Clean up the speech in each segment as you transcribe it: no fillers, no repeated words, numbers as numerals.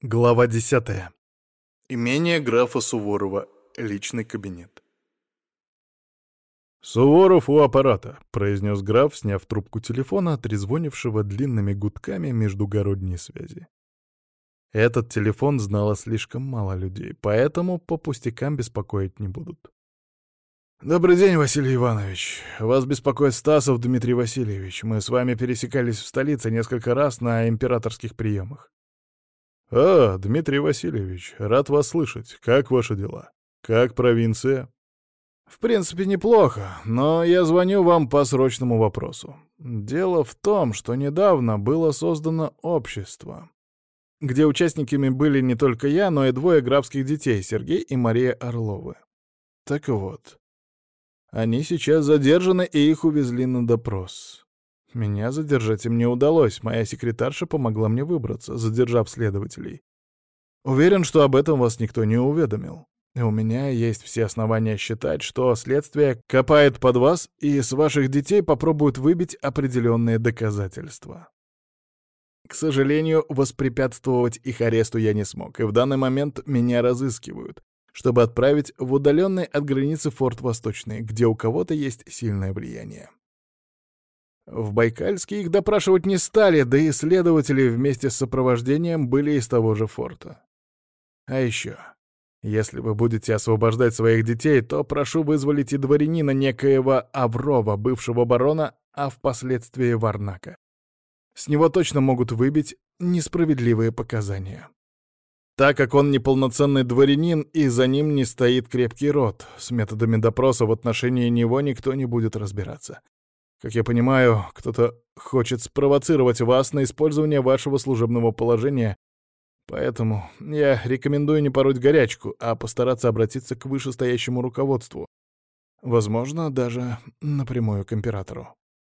Глава 10. Имение графа Суворова. Личный кабинет. «Суворов у аппарата», — произнес граф, сняв трубку телефона, отрезвонившего длинными гудками междугородней связи. Этот телефон знало слишком мало людей, поэтому по пустякам беспокоить не будут. «Добрый день, Василий Иванович. Вас беспокоит Стасов Дмитрий Васильевич. Мы с вами пересекались в столице несколько раз на императорских приемах». «А, Дмитрий Васильевич, рад вас слышать. Как ваши дела? Как провинция?» «В принципе, неплохо, но я звоню вам по срочному вопросу. Дело в том, что недавно было создано общество, где участниками были не только я, но и двое графских детей, Сергей и Мария Орловы. Так вот, они сейчас задержаны, и их увезли на допрос. Меня задержать им не удалось, моя секретарша помогла мне выбраться, задержав следователей. Уверен, что об этом вас никто не уведомил. И у меня есть все основания считать, что следствие копает под вас и с ваших детей попробует выбить определенные доказательства. К сожалению, воспрепятствовать их аресту я не смог, и в данный момент меня разыскивают, чтобы отправить в удаленный от границы форт Восточный, где у кого-то есть сильное влияние. В Байкальске их допрашивать не стали, да и следователи вместе с сопровождением были из того же форта. А еще, если вы будете освобождать своих детей, то прошу вызволить и дворянина некоего Аврова, бывшего барона, а впоследствии Варнака. С него точно могут выбить несправедливые показания. Так как он неполноценный дворянин, и за ним не стоит крепкий род, с методами допроса в отношении него никто не будет разбираться. Как я понимаю, кто-то хочет спровоцировать вас на использование вашего служебного положения, поэтому я рекомендую не пороть горячку, а постараться обратиться к вышестоящему руководству. Возможно, даже напрямую к императору.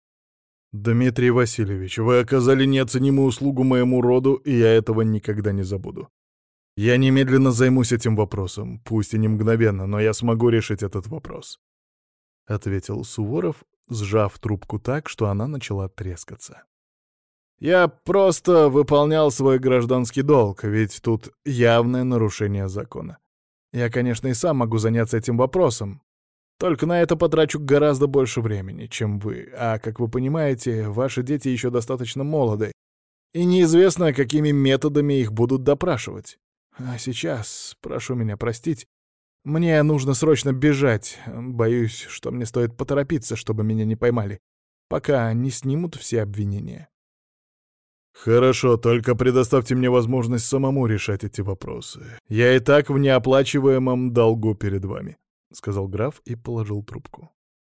«Дмитрий Васильевич, вы оказали неоценимую услугу моему роду, и я этого никогда не забуду. Я немедленно займусь этим вопросом, пусть и не мгновенно, но я смогу решить этот вопрос», — ответил Суворов, сжав трубку так, что она начала трескаться. «Я просто выполнял свой гражданский долг, ведь тут явное нарушение закона. Я, конечно, и сам могу заняться этим вопросом, только на это потрачу гораздо больше времени, чем вы, а, как вы понимаете, ваши дети еще достаточно молоды, и неизвестно, какими методами их будут допрашивать. А сейчас, прошу меня простить, мне нужно срочно бежать. Боюсь, что мне стоит поторопиться, чтобы меня не поймали, пока не снимут все обвинения». «Хорошо, только предоставьте мне возможность самому решать эти вопросы. Я и так в неоплачиваемом долгу перед вами», — сказал граф и положил трубку.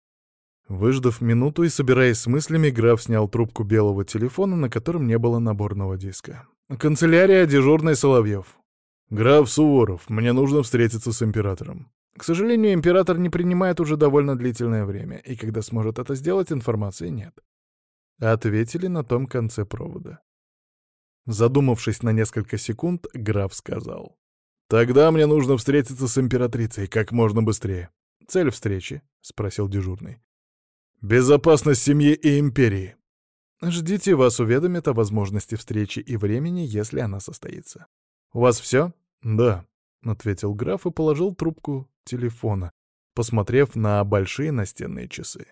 Выждав минуту и собираясь с мыслями, граф снял трубку белого телефона, на котором не было наборного диска. «Канцелярия, дежурный Соловьев». «Граф Суворов, мне нужно встретиться с императором». К сожалению, император не принимает уже довольно длительное время, и когда сможет это сделать, информации нет. Ответили на том конце провода. Задумавшись на несколько секунд, граф сказал: «Тогда мне нужно встретиться с императрицей как можно быстрее». «Цель встречи?» — спросил дежурный. «Безопасность семьи и империи». «Ждите, вас уведомят о возможности встречи и времени, если она состоится. У вас все?» «Да», — ответил граф и положил трубку телефона, посмотрев на большие настенные часы.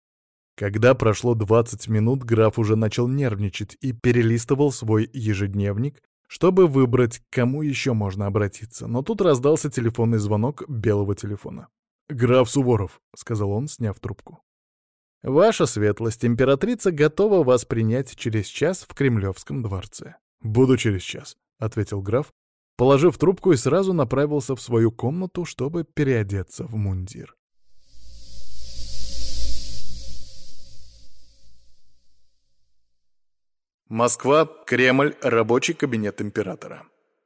Когда прошло 20 минут, граф уже начал нервничать и перелистывал свой ежедневник, чтобы выбрать, к кому еще можно обратиться, но тут раздался телефонный звонок белого телефона. «Граф Суворов», — сказал он, сняв трубку. «Ваша светлость, императрица готова вас принять через час в Кремлевском дворце». «Буду через час», — ответил граф, положив трубку и сразу направился в свою комнату, чтобы переодеться в мундир. Москва, Кремль, рабочий кабинет императора.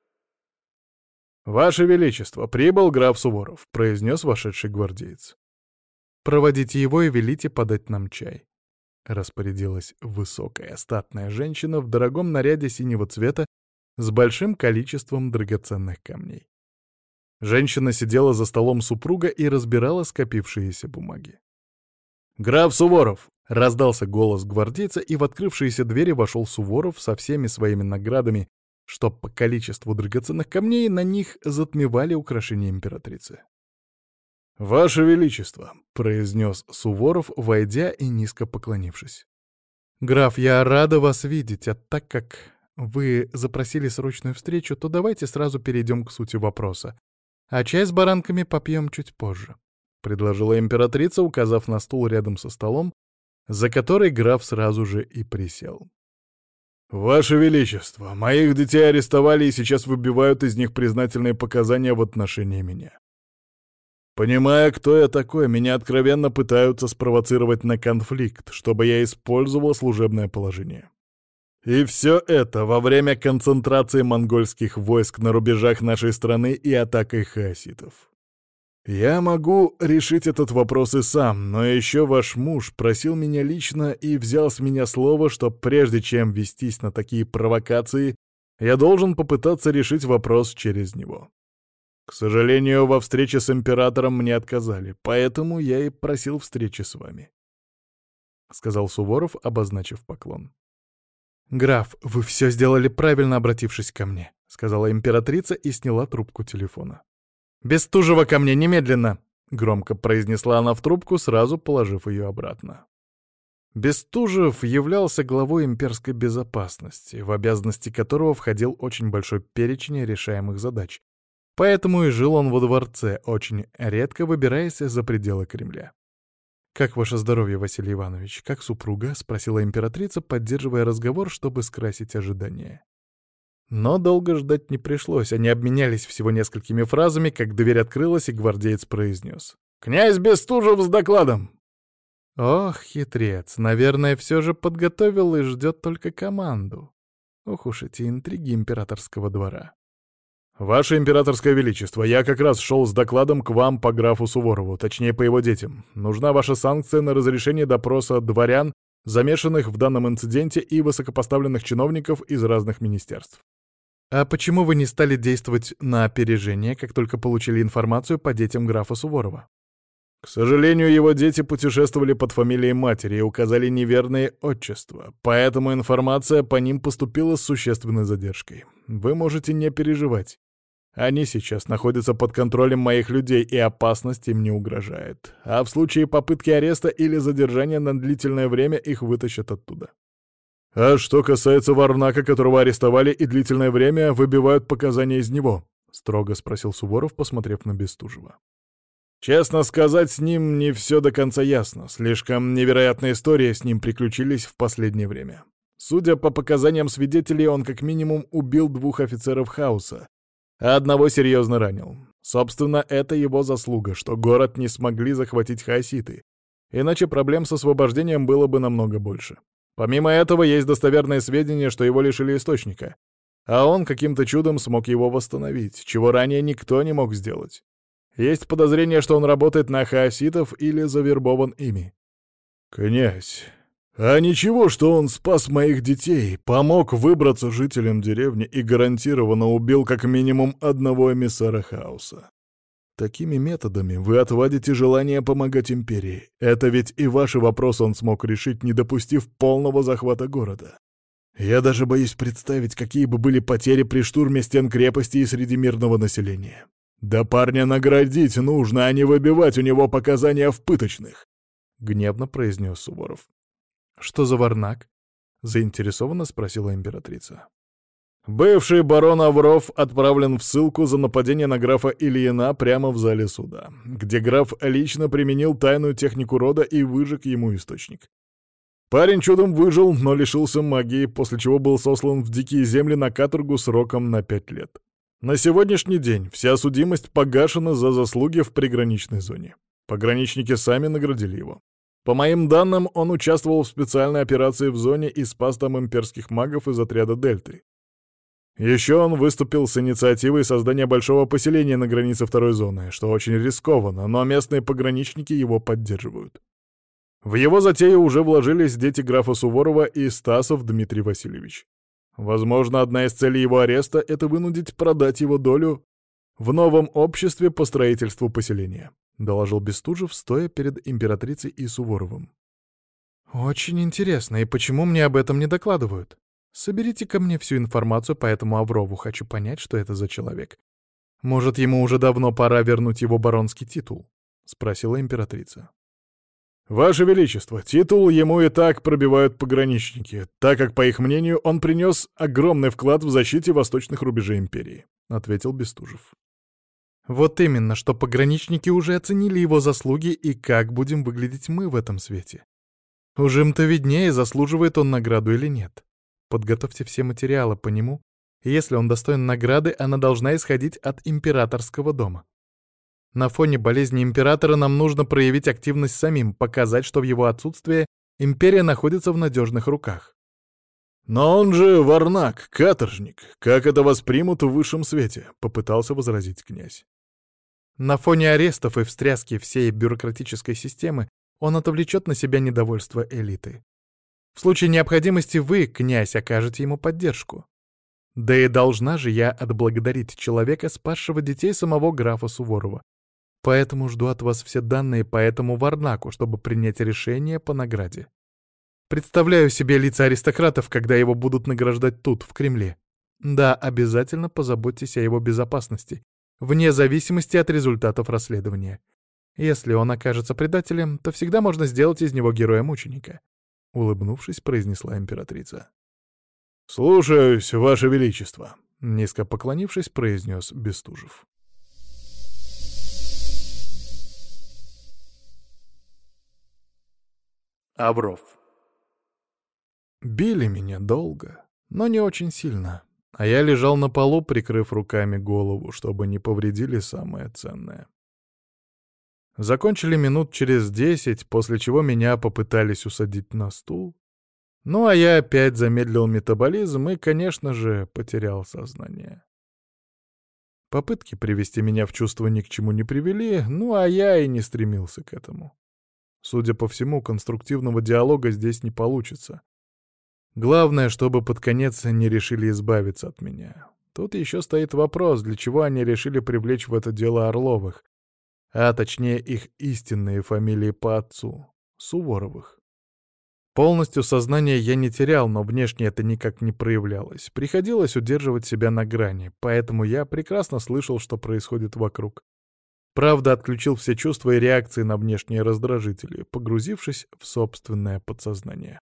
«Ваше Величество, прибыл граф Суворов», — произнес вошедший гвардеец. «Проводите его и велите подать нам чай», — распорядилась высокая статная женщина в дорогом наряде синего цвета с большим количеством драгоценных камней. Женщина сидела за столом супруга и разбирала скопившиеся бумаги. «Граф Суворов!» — раздался голос гвардейца, и в открывшиеся двери вошел Суворов со всеми своими наградами что по количеству драгоценных камней на них затмевали украшения императрицы. «Ваше Величество», — произнес Суворов, войдя и низко поклонившись. «Граф, я рада вас видеть, а так как вы запросили срочную встречу, то давайте сразу перейдем к сути вопроса, а чай с баранками попьем чуть позже», — предложила императрица, указав на стул рядом со столом, за который граф сразу же и присел. «Ваше Величество, моих детей арестовали и сейчас выбивают из них признательные показания в отношении меня. Понимая, кто я такой, меня откровенно пытаются спровоцировать на конфликт, чтобы я использовал служебное положение. И все это во время концентрации монгольских войск на рубежах нашей страны и атакой хаоситов. Я могу решить этот вопрос и сам, но еще ваш муж просил меня лично и взял с меня слово, что прежде чем вестись на такие провокации, я должен попытаться решить вопрос через него. К сожалению, во встрече с императором мне отказали, поэтому я и просил встречи с вами», — сказал Суворов, обозначив поклон. «Граф, вы все сделали правильно, обратившись ко мне», — сказала императрица и сняла трубку телефона. «Бестужева ко мне немедленно!» — громко произнесла она в трубку, сразу положив ее обратно. Бестужев являлся главой имперской безопасности, в обязанности которого входил очень большой перечень решаемых задач. Поэтому и жил он во дворце, очень редко выбираясь за пределы Кремля. «Как ваше здоровье, Василий Иванович? Как супруга?» — спросила императрица, поддерживая разговор, чтобы скрасить ожидания. Но долго ждать не пришлось, они обменялись всего несколькими фразами, как дверь открылась, и гвардеец произнес: «Князь Бестужев с докладом!» Ох, хитрец, наверное, все же подготовил и ждет только команду. Ох уж эти интриги императорского двора. «Ваше императорское величество, я как раз шел с докладом к вам по графу Суворову, точнее по его детям. Нужна ваша санкция на разрешение допроса дворян, замешанных в данном инциденте, и высокопоставленных чиновников из разных министерств». «А почему вы не стали действовать на опережение, как только получили информацию по детям графа Суворова?» «К сожалению, его дети путешествовали под фамилией матери и указали неверные отчества, поэтому информация по ним поступила с существенной задержкой. Вы можете не переживать. Они сейчас находятся под контролем моих людей, и опасность им не угрожает. А в случае попытки ареста или задержания на длительное время их вытащат оттуда. А что касается Варнака, которого арестовали и длительное время выбивают показания из него?» — строго спросил Суворов, посмотрев на Бестужева. «Честно сказать, с ним не все до конца ясно. Слишком невероятные истории с ним приключились в последнее время. Судя по показаниям свидетелей, он как минимум убил 2 офицеров хаоса, а 1 серьезно ранил. Собственно, это его заслуга, что город не смогли захватить хаоситы, иначе проблем с освобождением было бы намного больше. Помимо этого, есть достоверные сведения, что его лишили источника, а он каким-то чудом смог его восстановить, чего ранее никто не мог сделать. Есть подозрение, что он работает на хаоситов или завербован ими». «Князь, а ничего, что он спас моих детей, помог выбраться жителям деревни и гарантированно убил как минимум 1 эмиссара хаоса. Такими методами вы отводите желание помогать империи. Это ведь и ваши вопросы он смог решить, не допустив полного захвата города. Я даже боюсь представить, какие бы были потери при штурме стен крепости и среди мирного населения. Да парня наградить нужно, а не выбивать у него показания в пыточных», — гневно произнес Суворов. «Что за Варнак?» — заинтересованно спросила императрица. «Бывший барон Авров отправлен в ссылку за нападение на графа Ильина прямо в зале суда, где граф лично применил тайную технику рода и выжег ему источник. Парень чудом выжил, но лишился магии, после чего был сослан в дикие земли на каторгу сроком на 5 лет. На сегодняшний день вся судимость погашена за заслуги в приграничной зоне. Пограничники сами наградили его. По моим данным, он участвовал в специальной операции в зоне и спас там имперских магов из отряда Дельты. Еще он выступил с инициативой создания большого поселения на границе 2-й зоны, что очень рискованно, но местные пограничники его поддерживают. В его затею уже вложились дети графа Суворова и Стасов Дмитрий Васильевич. Возможно, одна из целей его ареста — это вынудить продать его долю в новом обществе по строительству поселения», — доложил Бестужев, стоя перед императрицей и Суворовым. «Очень интересно, и почему мне об этом не докладывают?» Соберите ко мне всю информацию по этому Аврову, хочу понять, что это за человек. Может, ему уже давно пора вернуть его баронский титул?» — спросила императрица. «Ваше Величество, титул ему и так пробивают пограничники, так как, по их мнению, он принес огромный вклад в защите восточных рубежей империи», — ответил Бестужев. «Вот именно, что пограничники уже оценили его заслуги и как будем выглядеть мы в этом свете. Уже им-то виднее, заслуживает он награду или нет. Подготовьте все материалы по нему, и если он достоин награды, она должна исходить от императорского дома. На фоне болезни императора нам нужно проявить активность самим, показать, что в его отсутствие империя находится в надежных руках». «Но он же варнак, каторжник. Как это воспримут в высшем свете?» — попытался возразить князь. На фоне арестов и встряски всей бюрократической системы он отвлечет на себя недовольство элиты. В случае необходимости вы, князь, окажете ему поддержку. Да и должна же я отблагодарить человека, спасшего детей самого графа Суворова. Поэтому жду от вас все данные по этому варнаку, чтобы принять решение по награде. Представляю себе лица аристократов, когда его будут награждать тут, в Кремле. Да, обязательно позаботьтесь о его безопасности, вне зависимости от результатов расследования. Если он окажется предателем, то всегда можно сделать из него героя-мученика», — улыбнувшись, произнесла императрица. «Слушаюсь, Ваше Величество», — низко поклонившись, произнес Бестужев. Авров. Били меня долго, но не очень сильно, а я лежал на полу, прикрыв руками голову, чтобы не повредили самое ценное. Закончили минут через 10, после чего меня попытались усадить на стул. Ну а я опять замедлил метаболизм и, конечно же, потерял сознание. Попытки привести меня в чувство ни к чему не привели, ну а я и не стремился к этому. Судя по всему, конструктивного диалога здесь не получится. Главное, чтобы под конец не решили избавиться от меня. Тут еще стоит вопрос, для чего они решили привлечь в это дело Орловых, а точнее их истинные фамилии по отцу — Суворовых. Полностью сознание я не терял, но внешне это никак не проявлялось. Приходилось удерживать себя на грани, поэтому я прекрасно слышал, что происходит вокруг. Правда, отключил все чувства и реакции на внешние раздражители, погрузившись в собственное подсознание.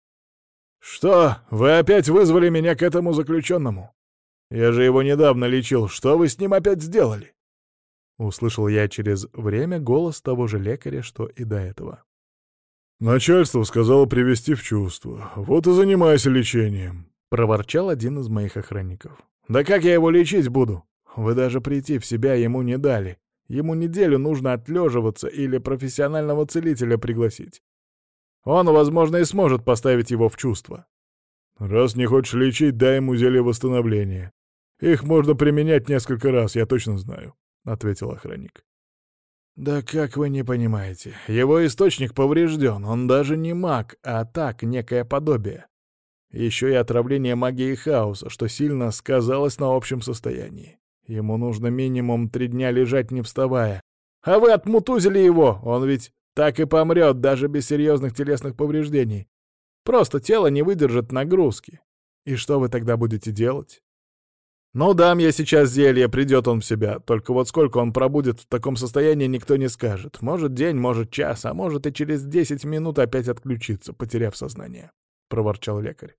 «Что, вы опять вызвали меня к этому заключенному? Я же его недавно лечил, что вы с ним опять сделали?» Услышал я через время голос того же лекаря, что и до этого. «Начальство сказало привести в чувство. Вот и занимайся лечением», — проворчал один из моих охранников. «Да как я его лечить буду? Вы даже прийти в себя ему не дали. Ему неделю нужно отлеживаться или профессионального целителя пригласить. Он, возможно, и сможет поставить его в чувство. Раз не хочешь лечить, дай ему зелье восстановления. Их можно применять несколько раз, я точно знаю», — ответил охранник. «Да как вы не понимаете, его источник поврежден, он даже не маг, а так, некое подобие. Еще и отравление магией хаоса, что сильно сказалось на общем состоянии. Ему нужно минимум 3 дня лежать, не вставая. А вы отмутузили его, он ведь так и помрет, даже без серьезных телесных повреждений. Просто тело не выдержит нагрузки. И что вы тогда будете делать? Ну, дам я сейчас зелье, придет он в себя, только вот сколько он пробудет в таком состоянии, никто не скажет. Может день, может час, а может и через 10 минут опять отключиться, потеряв сознание», — проворчал лекарь.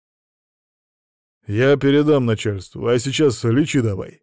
«Я передам начальству, а сейчас лечи давай».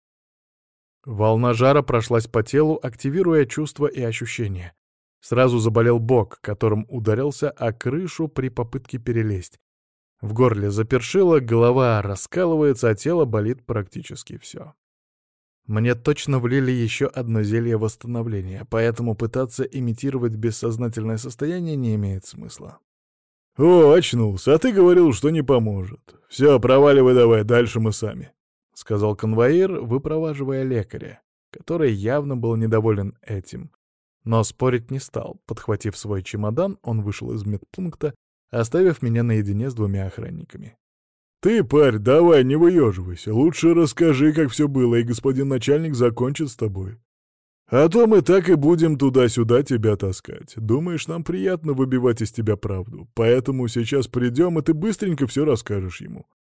Волна жара прошлась по телу, активируя чувства и ощущения. Сразу заболел бок, которым ударился о крышу при попытке перелезть. В горле запершило, голова раскалывается, а тело болит практически все. Мне точно влили еще одно зелье восстановления, поэтому пытаться имитировать бессознательное состояние не имеет смысла. «О, очнулся, а ты говорил, что не поможет. Все, проваливай давай, дальше мы сами», — сказал конвоир, выпроваживая лекаря, который явно был недоволен этим. Но спорить не стал. Подхватив свой чемодан, он вышел из медпункта, оставив меня наедине с 2 охранниками. «Ты, парь, давай, не выеживайся. Лучше расскажи, как все было, и господин начальник закончит с тобой. А то мы так и будем туда-сюда тебя таскать. Думаешь, нам приятно выбивать из тебя правду. Поэтому сейчас придем, и ты быстренько все расскажешь ему.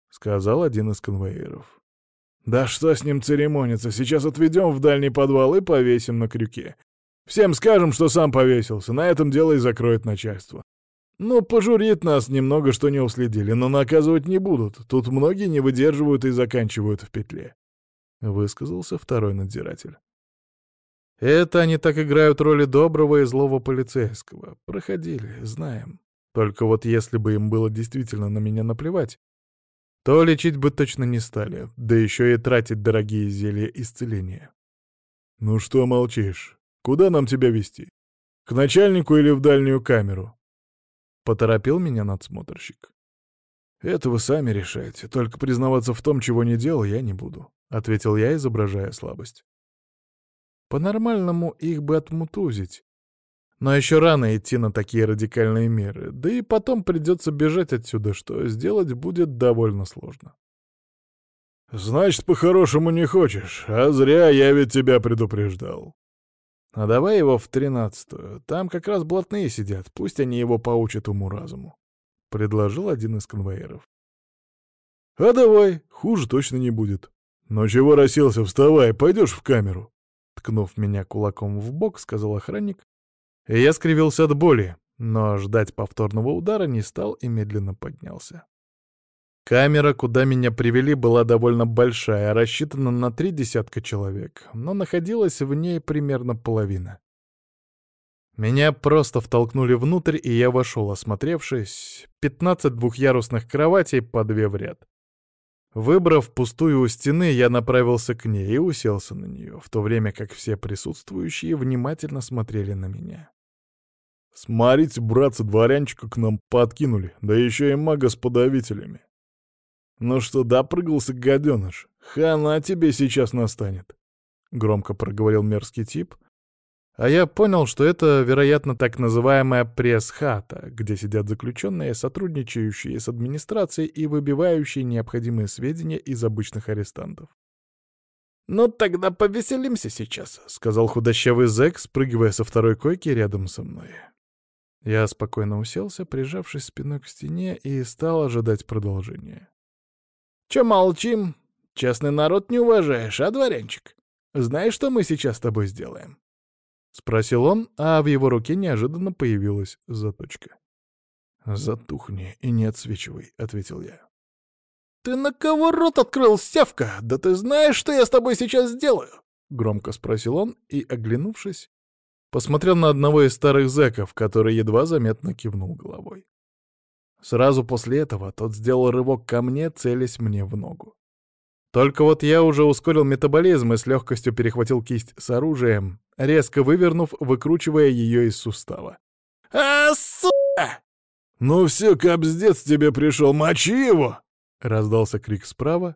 — сказал один из конвоиров. «Да что с ним церемониться, сейчас отведем в дальний подвал и повесим на крюке. Всем скажем, что сам повесился, на этом дело и закроет начальство. Ну, пожурит нас немного, что не уследили, но наказывать не будут. Тут многие не выдерживают и заканчивают в петле», — высказался второй надзиратель. «Это они так играют роли доброго и злого полицейского. Проходили, знаем. Только вот если бы им было действительно на меня наплевать, то лечить бы точно не стали, да еще и тратить дорогие зелья исцеления». «Ну что молчишь? Куда нам тебя везти? К начальнику или в дальнюю камеру?» — поторопил меня надсмотрщик. «Это вы сами решаете, только признаваться в том, чего не делал, я не буду», — ответил я, изображая слабость. По-нормальному их бы отмутузить. Но еще рано идти на такие радикальные меры, да и потом придется бежать отсюда, что сделать будет довольно сложно. «Значит, по-хорошему не хочешь, а зря, я ведь тебя предупреждал». А давай его в 13-ю, там как раз блатные сидят, пусть они его поучат уму-разуму», — предложил один из конвоиров. «А давай, хуже точно не будет. Но чего расселся, вставай, пойдешь в камеру». Ткнув меня кулаком в бок, сказал охранник, и я скривился от боли, но ждать повторного удара не стал и медленно поднялся. Камера, куда меня привели, была довольно большая, рассчитана на 30 человек, но находилась в ней примерно половина. Меня просто втолкнули внутрь, и я вошел, осмотревшись. 15 двухъярусных кроватей по 2 в ряд. Выбрав пустую у стены, я направился к ней и уселся на нее, в то время как все присутствующие внимательно смотрели на меня. «Смотрите, братцы, дворянчика к нам подкинули, да еще и мага с подавителями. Ну что, допрыгался, гаденыш? Хана тебе сейчас настанет», — громко проговорил мерзкий тип. А я понял, что это, вероятно, так называемая пресс-хата, где сидят заключенные, сотрудничающие с администрацией и выбивающие необходимые сведения из обычных арестантов. «Ну тогда повеселимся сейчас», — сказал худощавый зэк, спрыгивая со второй койки рядом со мной. Я спокойно уселся, прижавшись спиной к стене, и стал ожидать продолжения. «Чё молчим? Честный народ не уважаешь, а, дворянчик? Знаешь, что мы сейчас с тобой сделаем?» — спросил он, а в его руке неожиданно появилась заточка. «Затухни и не отсвечивай», — ответил я. «Ты на кого рот открыл, сявка? Да ты знаешь, что я с тобой сейчас сделаю?» — громко спросил он и, оглянувшись, посмотрел на одного из старых зэков, который едва заметно кивнул головой. Сразу после этого тот сделал рывок ко мне, целясь мне в ногу. Только вот я уже ускорил метаболизм и с легкостью перехватил кисть с оружием, резко вывернув, выкручивая ее из сустава. «А, сука! Ну все, капздец тебе пришел, мочи его!» — раздался крик справа,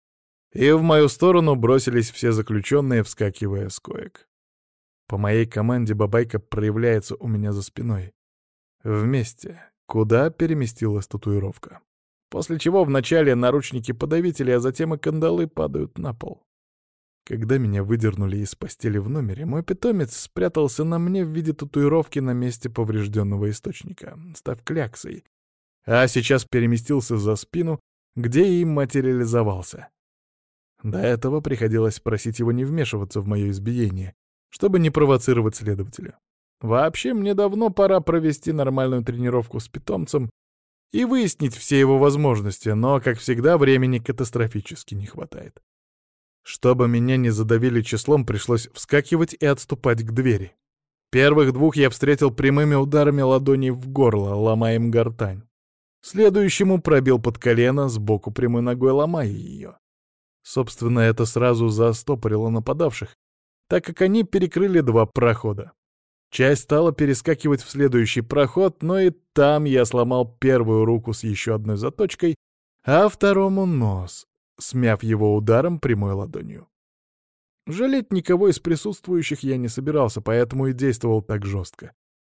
и в мою сторону бросились все заключенные, вскакивая с коек. По моей команде бабайка проявляется у меня за спиной. Вместе, куда переместилась татуировка. После чего вначале наручники-подавители, а затем и кандалы падают на пол. Когда меня выдернули из постели в номере, мой питомец спрятался на мне в виде татуировки на месте поврежденного источника, став кляксой, а сейчас переместился за спину, где и материализовался. До этого приходилось просить его не вмешиваться в мое избиение, чтобы не провоцировать следователя. Вообще, мне давно пора провести нормальную тренировку с питомцем и выяснить все его возможности, но, как всегда, времени катастрофически не хватает. Чтобы меня не задавили числом, пришлось вскакивать и отступать к двери. Первых двух я встретил прямыми ударами ладоней в горло, ломая им гортань. Следующему пробил под колено, сбоку прямой ногой ломая ее. Собственно, это сразу застопорило нападавших, так как они перекрыли 2 прохода. Часть стала перескакивать в следующий проход, но и там я сломал первую руку с еще одной заточкой, а второму — нос, смяв его ударом прямой ладонью. Жалеть никого из присутствующих я не собирался, поэтому и действовал так жестко.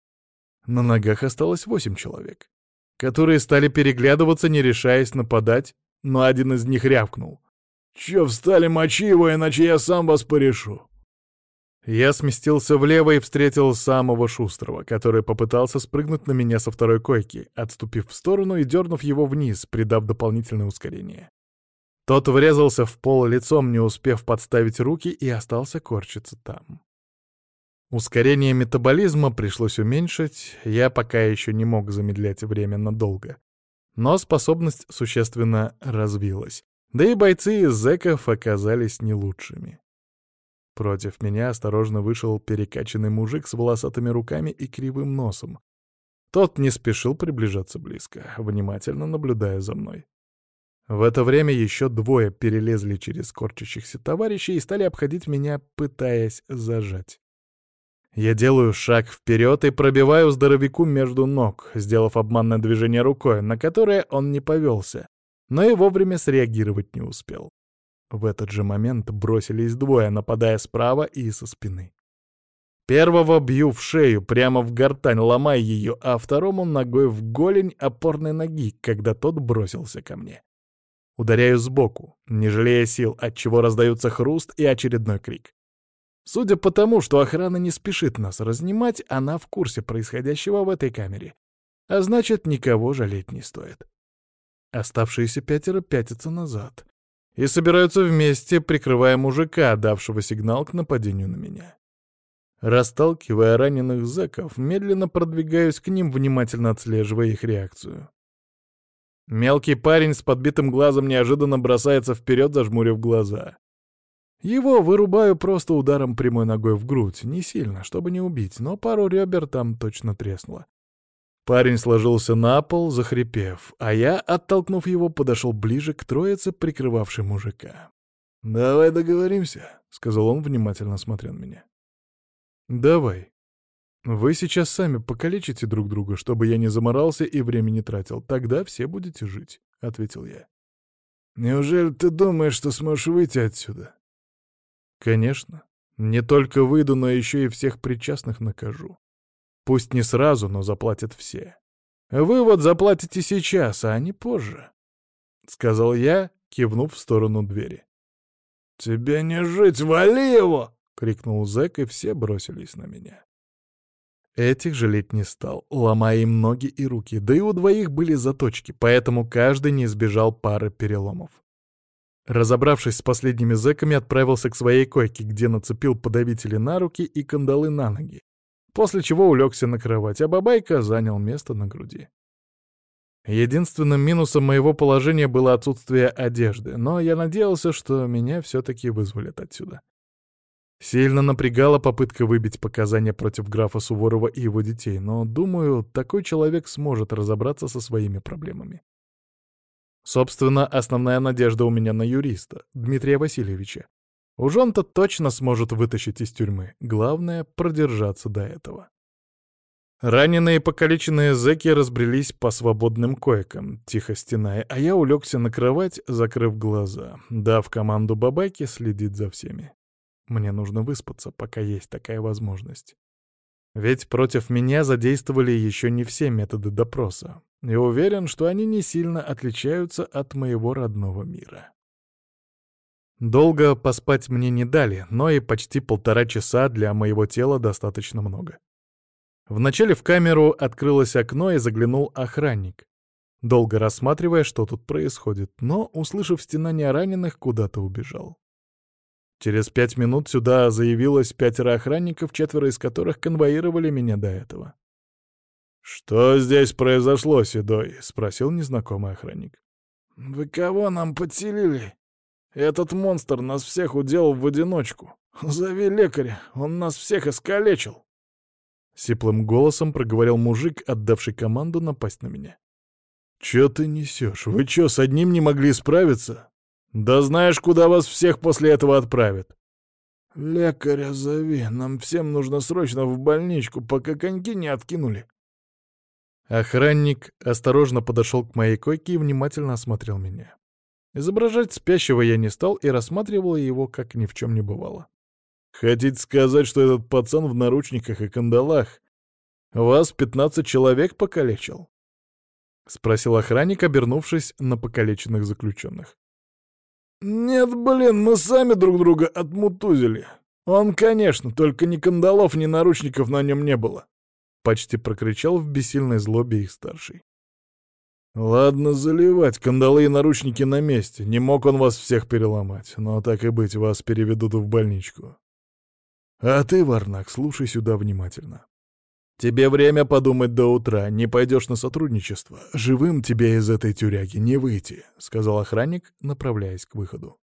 На ногах осталось 8 человек, которые стали переглядываться, не решаясь нападать, но один из них рявкнул: «Чё встали, мочи его, иначе я сам вас порешу!» Я сместился влево и встретил самого шустрого, который попытался спрыгнуть на меня со второй койки, отступив в сторону и дернув его вниз, придав дополнительное ускорение. Тот врезался в пол лицом, не успев подставить руки, и остался корчиться там. Ускорение метаболизма пришлось уменьшить, я пока еще не мог замедлять время надолго. Но способность существенно развилась, да и бойцы из зэков оказались не лучшими. Против меня осторожно вышел перекачанный мужик с волосатыми руками и кривым носом. Тот не спешил приближаться близко, внимательно наблюдая за мной. В это время еще двое перелезли через корчащихся товарищей и стали обходить меня, пытаясь зажать. Я делаю шаг вперед и пробиваю здоровяку между ног, сделав обманное движение рукой, на которое он не повелся, но и вовремя среагировать не успел. В этот же момент бросились двое, нападая справа и со спины. Первого бью в шею, прямо в гортань, ломая ее, а второму ногой в голень опорной ноги, когда тот бросился ко мне. Ударяю сбоку, не жалея сил, отчего раздаются хруст и очередной крик. Судя по тому, что охрана не спешит нас разнимать, она в курсе происходящего в этой камере. А значит, никого жалеть не стоит. Оставшиеся пятеро пятятся назад и собираются вместе, прикрывая мужика, давшего сигнал к нападению на меня. Расталкивая раненых зэков, медленно продвигаюсь к ним, внимательно отслеживая их реакцию. Мелкий парень с подбитым глазом неожиданно бросается вперед, зажмурив глаза. Его вырубаю просто ударом прямой ногой в грудь, не сильно, чтобы не убить, но пару ребер там точно треснуло. Парень сложился на пол, захрипев, а я, оттолкнув его, подошел ближе к троице, прикрывавшей мужика. «Давай договоримся», — сказал он, внимательно смотря на меня. «Давай. Вы сейчас сами покалечите друг друга, чтобы я не заморался и время не тратил. Тогда все будете жить», — ответил я. «Неужели ты думаешь, что сможешь выйти отсюда?» «Конечно. Не только выйду, но еще и всех причастных накажу. Пусть не сразу, но заплатят все. Вы вот заплатите сейчас, а они позже», — сказал я, кивнув в сторону двери. «Тебе не жить, вали его!» — крикнул зэк, и все бросились на меня. Этих жалеть не стал, ломая им ноги и руки, да и у двоих были заточки, поэтому каждый не избежал пары переломов. Разобравшись с последними зэками, отправился к своей койке, где нацепил подавители на руки и кандалы на ноги, после чего улегся на кровать, а бабайка занял место на груди. Единственным минусом моего положения было отсутствие одежды, но я надеялся, что меня все-таки вызволят отсюда. Сильно напрягала попытка выбить показания против графа Суворова и его детей, но, думаю, такой человек сможет разобраться со своими проблемами. Собственно, основная надежда у меня на юриста, Дмитрия Васильевича. Уж он-то точно сможет вытащить из тюрьмы. Главное — продержаться до этого. Раненые и покалеченные зэки разбрелись по свободным койкам, тихо стеная, а я улегся на кровать, закрыв глаза, дав команду бабайке следить за всеми. Мне нужно выспаться, пока есть такая возможность. Ведь против меня задействовали еще не все методы допроса, и уверен, что они не сильно отличаются от моего родного мира. Долго поспать мне не дали, но и почти 1,5 часа для моего тела достаточно много. Вначале в камеру открылось окно и заглянул охранник, долго рассматривая, что тут происходит, но, услышав стенание раненых, куда-то убежал. Через 5 минут сюда заявилось 5 охранников, 4 из которых конвоировали меня до этого. «Что здесь произошло, Седой?» — спросил незнакомый охранник. «Вы кого нам подселили? Этот монстр нас всех уделал в одиночку. Зови лекаря, он нас всех искалечил!» Сиплым голосом проговорил мужик, отдавший команду напасть на меня. «Чё ты несешь? Вы чё, с одним не могли справиться? Да знаешь, куда вас всех после этого отправят?» «Лекаря зови, нам всем нужно срочно в больничку, пока коньки не откинули». Охранник осторожно подошел к моей койке и внимательно осмотрел меня. Изображать спящего я не стал и рассматривал его, как ни в чем не бывало. «Хотите сказать, что этот пацан в наручниках и кандалах вас 15 человек покалечил?» — спросил охранник, обернувшись на покалеченных заключенных. «Нет, блин, мы сами друг друга отмутузили. «Он, конечно, только ни кандалов, ни наручников на нем не было», — почти прокричал в бессильной злобе их старший. «Ладно заливать, кандалы и наручники на месте. Не мог он вас всех переломать, но так и быть, вас переведут в больничку. А ты, Варнак, слушай сюда внимательно. Тебе время подумать до утра, не пойдешь на сотрудничество. Живым тебе из этой тюряги не выйти», — сказал охранник, направляясь к выходу.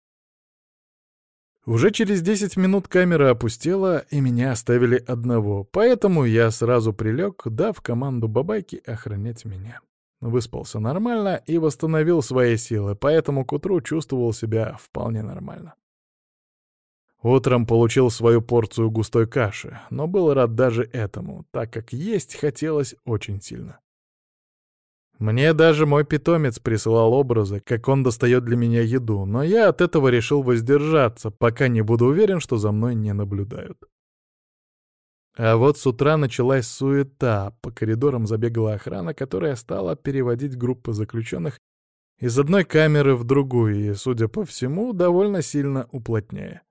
Уже через 10 минут камера опустела, и меня оставили одного, поэтому я сразу прилег, дав команду бабайке охранять меня. Выспался нормально и восстановил свои силы, поэтому к утру чувствовал себя вполне нормально. Утром получил свою порцию густой каши, но был рад даже этому, так как есть хотелось очень сильно. Мне даже мой питомец присылал образы, как он достает для меня еду, но я от этого решил воздержаться, пока не буду уверен, что за мной не наблюдают. А вот с утра началась суета, по коридорам забегала охрана, которая стала переводить группы заключенных из одной камеры в другую и, судя по всему, довольно сильно уплотняя.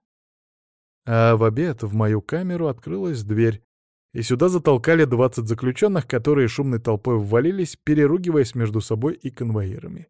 А в обед в мою камеру открылась дверь, и сюда затолкали 20 заключенных, которые шумной толпой ввалились, переругиваясь между собой и конвоирами.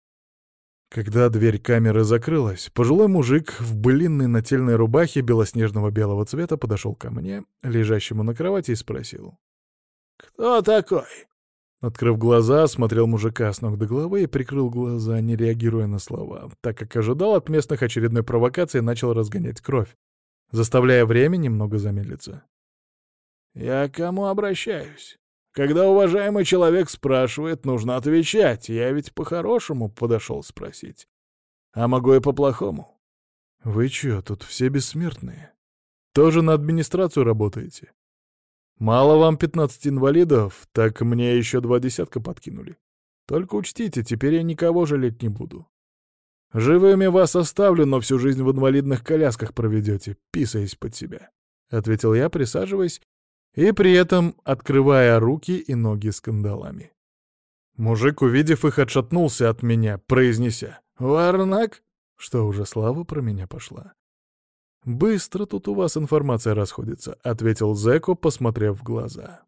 Когда дверь камеры закрылась, пожилой мужик в былинной нательной рубахе белоснежного белого цвета подошел ко мне, лежащему на кровати, и спросил. «Кто такой?» Открыв глаза, осмотрел мужика с ног до головы и прикрыл глаза, не реагируя на слова, так как ожидал от местных очередной провокации, начал разгонять кровь, заставляя время немного замедлиться. «Я к кому обращаюсь? Когда уважаемый человек спрашивает, нужно отвечать. Я ведь по-хорошему подошел спросить. А могу и по-плохому». «Вы чё, тут все бессмертные? Тоже на администрацию работаете? Мало вам 15 инвалидов, так мне еще 2 десятка подкинули. Только учтите, теперь я никого жалеть не буду. Живыми вас оставлю, но всю жизнь в инвалидных колясках проведете, писаясь под себя», — ответил я, присаживаясь и при этом открывая руки и ноги с кандалами. Мужик, увидев их, отшатнулся от меня, произнеся «Варнак?» Что уже слава про меня пошла. «Быстро тут у вас информация расходится», — ответил зэку, посмотрев в глаза.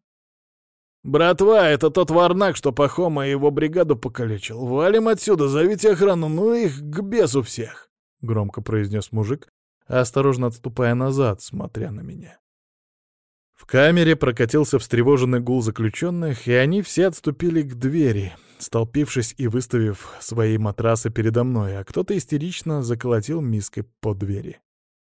«Братва, это тот Варнак, что Пахома и его бригаду покалечил. Валим отсюда, зовите охрану, ну их к бесу всех», — громко произнес мужик, осторожно отступая назад, смотря на меня. В камере прокатился встревоженный гул заключенных, и они все отступили к двери, столпившись и выставив свои матрасы передо мной, а кто-то истерично заколотил миской по двери.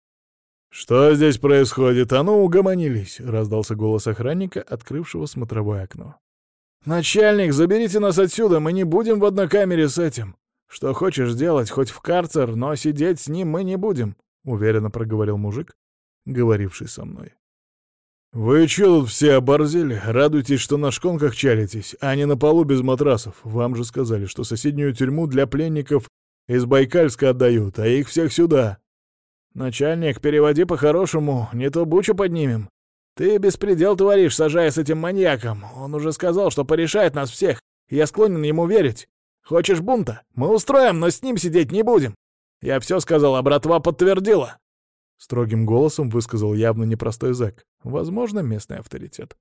«Что здесь происходит? А ну, угомонились!» — раздался голос охранника, открывшего смотровое окно. «Начальник, заберите нас отсюда, мы не будем в одной камере с этим. Что хочешь делать, хоть в карцер, но сидеть с ним мы не будем», — уверенно проговорил мужик, говоривший со мной. «Вы чё тут все оборзели? Радуйтесь, что на шконках чалитесь, а не на полу без матрасов. Вам же сказали, что соседнюю тюрьму для пленников из Байкальска отдают, а их всех сюда. Начальник, переводи по-хорошему, не то бучу поднимем. Ты беспредел творишь, сажая с этим маньяком. Он уже сказал, что порешает нас всех. Я склонен ему верить. Хочешь бунта? Мы устроим, но с ним сидеть не будем. Я все сказал, а братва подтвердила». Строгим голосом высказал явно непростой зэк, возможно, местный авторитет.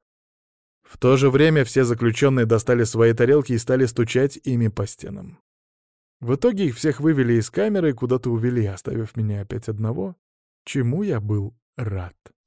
В то же время все заключенные достали свои тарелки и стали стучать ими по стенам. В итоге их всех вывели из камеры и куда-то увели, оставив меня опять одного, чему я был рад.